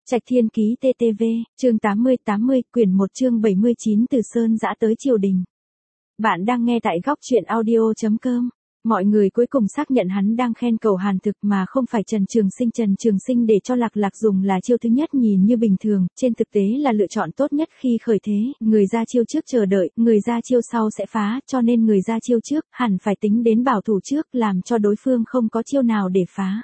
Trạch Thiên Ký TTV, chương 80, quyển 1 chương 79 từ Sơn Dã tới Triều Đình. Bạn đang nghe tại góc truyện audio.com. Mọi người cuối cùng xác nhận hắn đang khen Cầu Hàn Thực mà không phải Trần Trường Sinh. Trần Trường Sinh để cho Lạc Lạc dùng là chiêu thứ nhất nhìn như bình thường, trên thực tế là lựa chọn tốt nhất khi khởi thế, người ra chiêu trước chờ đợi, người ra chiêu sau sẽ phá, cho nên người ra chiêu trước, hẳn phải tính đến bảo thủ trước, làm cho đối phương không có chiêu nào để phá.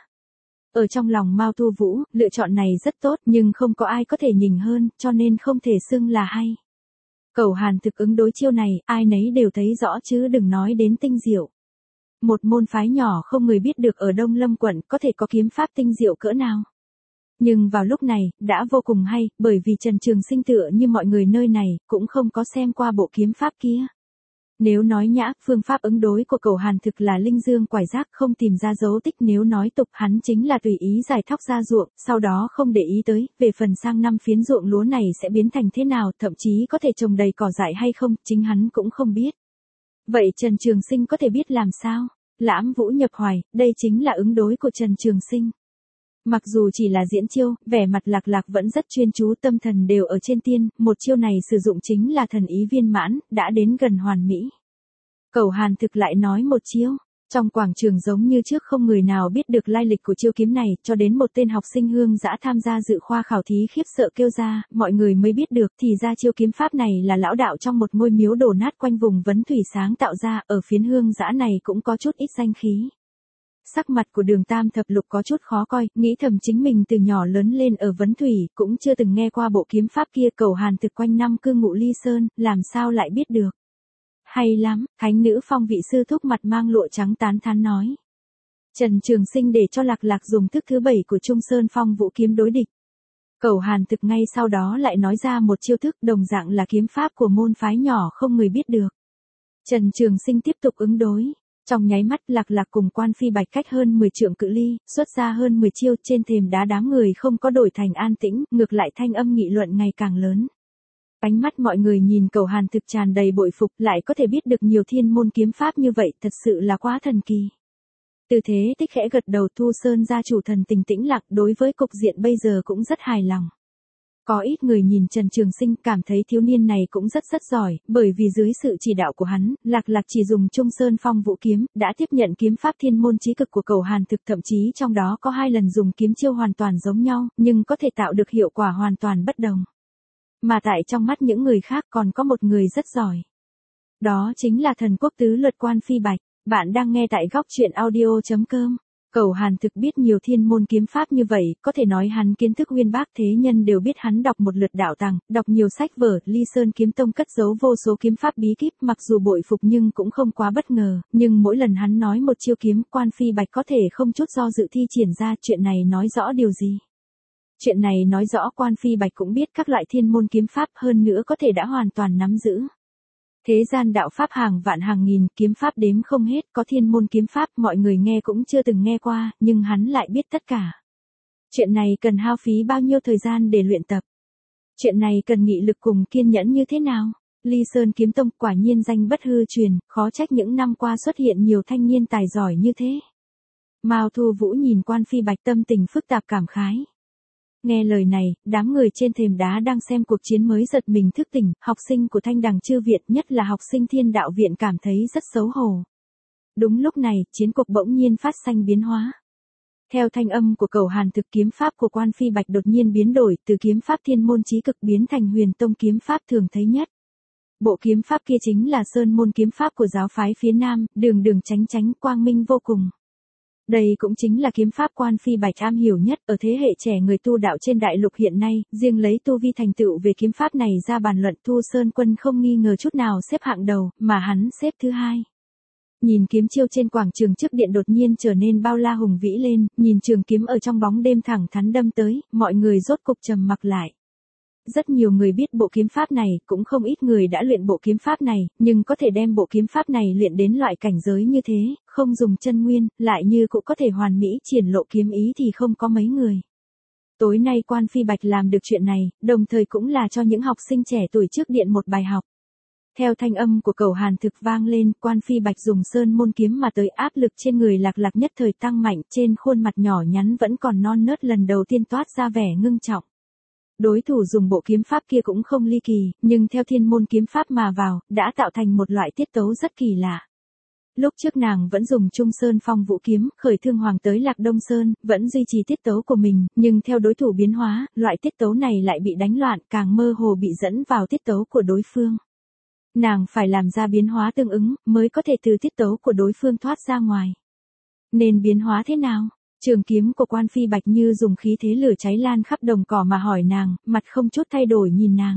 Ở trong lòng Mao Thu Vũ, lựa chọn này rất tốt, nhưng không có ai có thể nhỉnh hơn, cho nên không thể xưng là hay. Cầu Hàn Thực ứng đối chiêu này, ai nấy đều thấy rõ chứ đừng nói đến tinh diệu. Một môn phái nhỏ không người biết được ở Đông Lâm quận có thể có kiếm pháp tinh diệu cỡ nào. Nhưng vào lúc này, đã vô cùng hay, bởi vì Trần Trường Sinh tựa như mọi người nơi này, cũng không có xem qua bộ kiếm pháp kia. Nếu nói nhã, phương pháp ứng đối của Cầu Hàn Thực là linh dương quải giác không tìm ra dấu tích, nếu nói tục hắn chính là tùy ý giải thóc ra ruộng, sau đó không để ý tới, về phần sang năm phiến ruộng lúa này sẽ biến thành thế nào, thậm chí có thể trồng đầy cỏ dại hay không, chính hắn cũng không biết. Vậy Trần Trường Sinh có thể biết làm sao? Lãm Vũ nhập hoài, đây chính là ứng đối của Trần Trường Sinh. Mặc dù chỉ là diễn chiêu, vẻ mặt Lạc Lạc vẫn rất chuyên chú, tâm thần đều ở trên tiên, một chiêu này sử dụng chính là thần ý viên mãn, đã đến gần hoàn mỹ. Cầu Hàn Thực lại nói một chiêu, trong quảng trường giống như trước không người nào biết được lai lịch của chiêu kiếm này, cho đến một tên học sinh Hương Dã tham gia dự khoa khảo thí khiếp sợ kêu ra, mọi người mới biết được, thì ra chiêu kiếm pháp này là lão đạo trong một ngôi miếu đổ nát quanh vùng Vấn Thủy sáng tạo ra, ở phiến Hương Dã này cũng có chút ít danh khí. Sắc mặt của Đường Tam Thập Lục có chút khó coi, nghĩ thầm chính mình từ nhỏ lớn lên ở Vấn Thủy, cũng chưa từng nghe qua bộ kiếm pháp kia. Cầu Hàn Thực quanh năm cư ngụ Ly Sơn, làm sao lại biết được. Hay lắm, thánh nữ Phong vị sư thúc mặt mang lụa trắng tán thán nói. Trần Trường Sinh để cho Lạc Lạc dùng thức thứ 7 của Trung Sơn Phong Vũ kiếm đối địch. Cầu Hàn Thực ngay sau đó lại nói ra một chiêu thức đồng dạng là kiếm pháp của môn phái nhỏ không người biết được. Trần Trường Sinh tiếp tục ứng đối. Trong nháy mắt Lạc Lạc cùng Quan Phi Bạch cách hơn 10 trượng cự ly, xuất ra hơn 10 chiêu, trên thềm đá đám người không có đổi thành an tĩnh, ngược lại thanh âm nghị luận ngày càng lớn. Ánh mắt mọi người nhìn Cầu Hàn Thực tràn đầy bội phục, lại có thể biết được nhiều thiên môn kiếm pháp như vậy, thật sự là quá thần kỳ. Từ thế Tích khẽ gật đầu, Thu Sơn gia chủ thần tình tĩnh lặng, đối với cục diện bây giờ cũng rất hài lòng. Có ít người nhìn Trần Trường Sinh cảm thấy thiếu niên này cũng rất giỏi, bởi vì dưới sự chỉ đạo của hắn, Lạc Lạc chỉ dùng Trung Sơn Phong Vũ kiếm, đã tiếp nhận kiếm pháp thiên môn chí cực của Cầu Hàn Thực, thậm chí trong đó có 2 lần dùng kiếm chiêu hoàn toàn giống nhau, nhưng có thể tạo được hiệu quả hoàn toàn bất đồng. Mà tại trong mắt những người khác còn có một người rất giỏi. Đó chính là thần quốc tứ luật Quan Phi Bạch. Bạn đang nghe tại góc truyện audio.com. Cầu Hàn Thực biết nhiều thiên môn kiếm pháp như vậy, có thể nói hắn kiến thức uyên bác, thế nhân đều biết hắn đọc một lượt đạo tàng, đọc nhiều sách vở, Ly Sơn Kiếm Tông cất giấu vô số kiếm pháp bí kíp, mặc dù bội phục nhưng cũng không quá bất ngờ, nhưng mỗi lần hắn nói một chiêu kiếm, Quan Phi Bạch có thể không chút do dự thi triển ra, chuyện này nói rõ điều gì? Chuyện này nói rõ Quan Phi Bạch cũng biết các loại thiên môn kiếm pháp, hơn nữa có thể đã hoàn toàn nắm giữ. Thế gian đạo pháp hàng vạn hàng nghìn, kiếm pháp đếm không hết, có thiên môn kiếm pháp mọi người nghe cũng chưa từng nghe qua, nhưng hắn lại biết tất cả. Chuyện này cần hao phí bao nhiêu thời gian để luyện tập? Chuyện này cần nghị lực cùng kiên nhẫn như thế nào? Ly Sơn Kiếm Tông quả nhiên danh bất hư truyền, khó trách những năm qua xuất hiện nhiều thanh niên tài giỏi như thế. Mao Thu Vũ nhìn Quan Phi Bạch tâm tình phức tạp cảm khái. Nghe lời này, đám người trên thềm đá đang xem cuộc chiến mới giật mình thức tỉnh, học sinh của Thanh Đằng Chư Viện, nhất là học sinh Thiên Đạo Viện cảm thấy rất xấu hổ. Đúng lúc này, chiến cuộc bỗng nhiên phát sinh biến hóa. Theo thanh âm của Cầu Hàn Thực, kiếm pháp của Quan Phi Bạch đột nhiên biến đổi, từ kiếm pháp thiên môn chí cực biến thành Huyền Tông kiếm pháp thường thấy nhất. Bộ kiếm pháp kia chính là Sơn môn kiếm pháp của giáo phái phía Nam, đường đường chánh chánh quang minh vô cùng. Đây cũng chính là kiếm pháp Quan Phi Bạch am hiểu nhất, ở thế hệ trẻ người tu đạo trên đại lục hiện nay, riêng lấy tu vi thành tựu về kiếm pháp này ra bàn luận, Thu Sơn Quân không nghi ngờ chút nào xếp hạng đầu, mà hắn xếp thứ 2. Nhìn kiếm chiêu trên quảng trường trước điện đột nhiên trở nên bao la hùng vĩ lên, nhìn trường kiếm ở trong bóng đêm thẳng thắn đâm tới, mọi người rốt cục trầm mặc lại. Rất nhiều người biết bộ kiếm pháp này, cũng không ít người đã luyện bộ kiếm pháp này, nhưng có thể đem bộ kiếm pháp này luyện đến loại cảnh giới như thế, không dùng chân nguyên, lại như cũng có thể hoàn mỹ triển lộ kiếm ý thì không có mấy người. Tối nay Quan Phi Bạch làm được chuyện này, đồng thời cũng là cho những học sinh trẻ tuổi trước điện một bài học. Theo thanh âm của Cầu Hàn Thực vang lên, Quan Phi Bạch dùng sơn môn kiếm mà tới, áp lực trên người Lạc Lạc nhất thời tăng mạnh, trên khuôn mặt nhỏ nhắn vẫn còn non nớt lần đầu tiên toát ra vẻ ngưng trọng. Đối thủ dùng bộ kiếm pháp kia cũng không ly kỳ, nhưng theo thiên môn kiếm pháp mà vào, đã tạo thành một loại tiết tấu rất kỳ lạ. Lúc trước nàng vẫn dùng Trung Sơn Phong Vũ kiếm, khởi thương hoàng tới Lạc Đông Sơn, vẫn duy trì tiết tấu của mình, nhưng theo đối thủ biến hóa, loại tiết tấu này lại bị đánh loạn, càng mơ hồ bị dẫn vào tiết tấu của đối phương. Nàng phải làm ra biến hóa tương ứng, mới có thể từ tiết tấu của đối phương thoát ra ngoài. Nên biến hóa thế nào? Trường kiếm của Quan Phi Bạch Như dùng khí thế lửa cháy lan khắp đồng cỏ mà hỏi nàng, mặt không chút thay đổi nhìn nàng.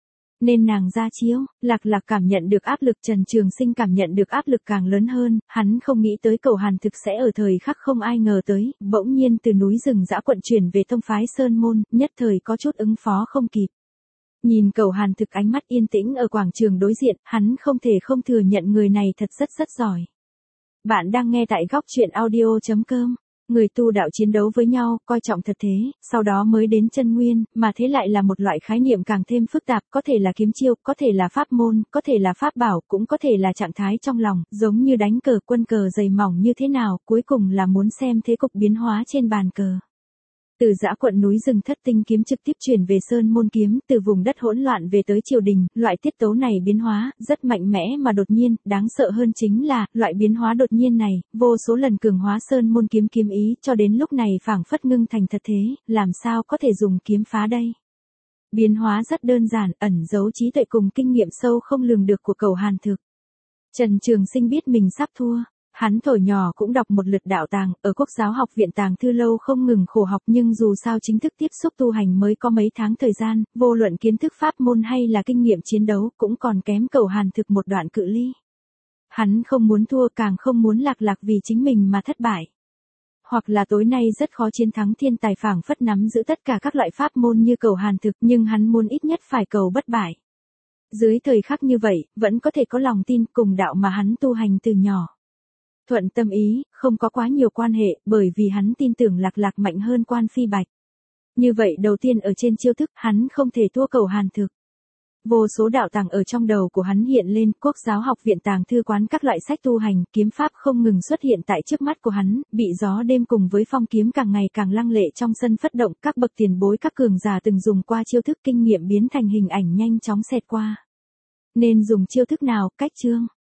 Nên nàng ra chiếu, Lạc Lạc cảm nhận được áp lực, Trần Trường Sinh cảm nhận được áp lực càng lớn hơn, hắn không nghĩ tới Cầu Hàn Thực sẽ ở thời khắc không ai ngờ tới, bỗng nhiên từ núi rừng dã quận chuyển về tông phái Sơn Môn, nhất thời có chút ứng phó không kịp. Nhìn Cầu Hàn Thực ánh mắt yên tĩnh ở quảng trường đối diện, hắn không thể không thừa nhận người này thật rất giỏi. Bạn đang nghe tại góc truyện audio.com. Người tu đạo chiến đấu với nhau, coi trọng thật thế, sau đó mới đến chân nguyên, mà thế lại là một loại khái niệm càng thêm phức tạp, có thể là kiếm chiêu, có thể là pháp môn, có thể là pháp bảo, cũng có thể là trạng thái trong lòng, giống như đánh cờ, quân cờ dày mỏng như thế nào, cuối cùng là muốn xem thế cục biến hóa trên bàn cờ. Từ dã quận núi rừng Thất Tinh kiếm trực tiếp chuyển về Sơn Môn kiếm, từ vùng đất hỗn loạn về tới triều đình, loại tiết tấu này biến hóa, rất mạnh mẽ mà đột nhiên, đáng sợ hơn chính là, loại biến hóa đột nhiên này, vô số lần cường hóa Sơn Môn kiếm kiếm ý, cho đến lúc này phảng phất ngưng thành thật thế, làm sao có thể dùng kiếm phá đây? Biến hóa rất đơn giản, ẩn giấu trí tuệ cùng kinh nghiệm sâu không lường được của Cầu Hàn Thực. Trần Trường Sinh biết mình sắp thua. Hắn thổi nhỏ cũng đọc một lượt đạo tàng, ở Quốc giáo học viện Tàng Thư Lâu không ngừng khổ học, nhưng dù sao chính thức tiếp xúc tu hành mới có mấy tháng thời gian, vô luận kiến thức pháp môn hay là kinh nghiệm chiến đấu cũng còn kém Cầu Hàn Thực một đoạn cự ly. Hắn không muốn thua, càng không muốn Lạc Lạc vì chính mình mà thất bại. Hoặc là tối nay rất khó chiến thắng thiên tài phảng phất nắm giữ tất cả các loại pháp môn như Cầu Hàn Thực, nhưng hắn muốn ít nhất phải cầu bất bại. Dưới thời khắc như vậy, vẫn có thể có lòng tin cùng đạo mà hắn tu hành từ nhỏ. Thuận tâm ý, không có quá nhiều quan hệ, bởi vì hắn tin tưởng Lạc Lạc mạnh hơn Quan Phi Bạch. Như vậy đầu tiên ở trên chiêu thức, hắn không thể thua Cầu Hàn Thực. Vô số đạo tàng ở trong đầu của hắn hiện lên, Quốc giáo học viện Tàng Thư quán các loại sách tu hành, kiếm pháp không ngừng xuất hiện tại trước mắt của hắn, bị gió đêm cùng với phong kiếm càng ngày càng lăng lệ trong sân phất động, các bậc tiền bối các cường giả từng dùng qua chiêu thức kinh nghiệm biến thành hình ảnh nhanh chóng xẹt qua. Nên dùng chiêu thức nào, cách chương.